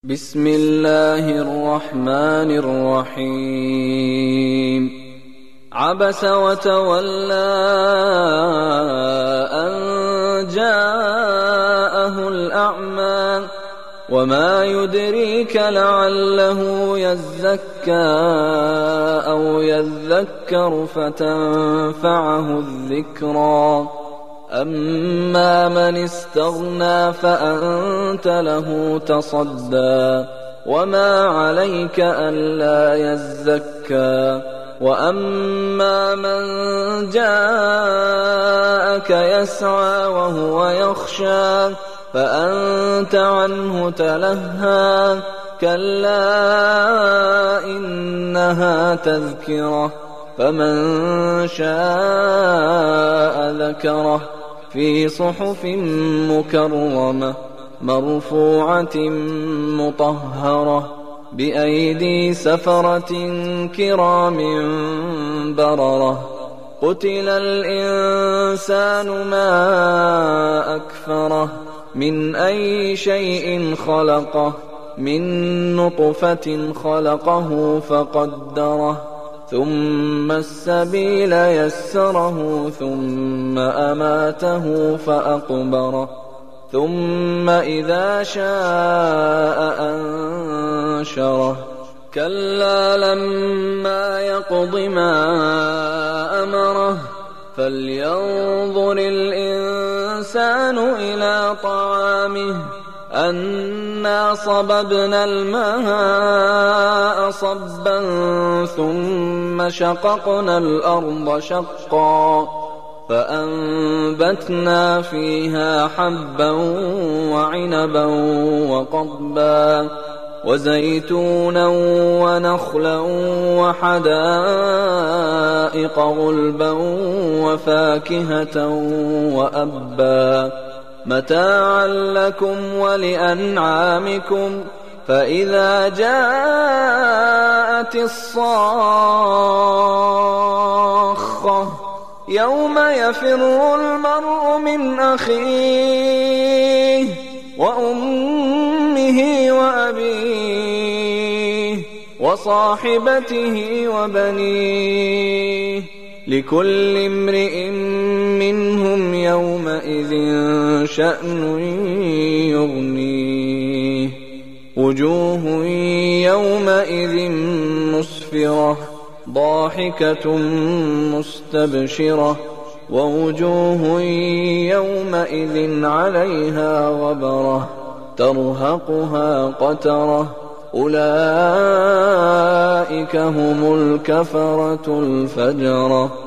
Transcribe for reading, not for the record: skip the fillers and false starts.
بسم الله الرحمن الرحيم عبس وتولى أن جاءه الأعمى وما يدريك لعله يزكى أو يذكر فتنفعه الذكرى أما من استغنى فأنت له تصدى وما عليك ألا يزكى وأما من جاءك يسعى وهو يخشى فأنت عنه تلهى كلا إنها تذكرة فمن شاء ذكره في صحف مكرمة مرفوعة مطهرة بأيدي سفرة كرام بررة قتل الإنسان ما أكفره من أي شيء خلقه من نطفة خلقه فقدره ثم السبيل يسره ثم أماته فأقبره ثم إذا شاء أنشره كلا لما يقض ما أمره فلينظر الإنسان إلى طعامه أنا صببنا الماء صبا ثم شققنا الأرض شقا فأنبتنا فيها حبا وعنبا وقضبا وزيتونا ونخلا وحدائق غلبا وفاكهة وأبا متاعا لكم ولأنعامكم فإذا جاءت الصاخة يوم يفر المرء من أخيه وأمه وأبيه وصاحبته وبنيه لكل امرئ منهم يومئذ شأن يغنيه وجوه يومئذ مسفرة ضاحكة مستبشرة ووجوه يومئذ عليها غبرة ترهقها قترة أولئك هم الكفرة الفجرة.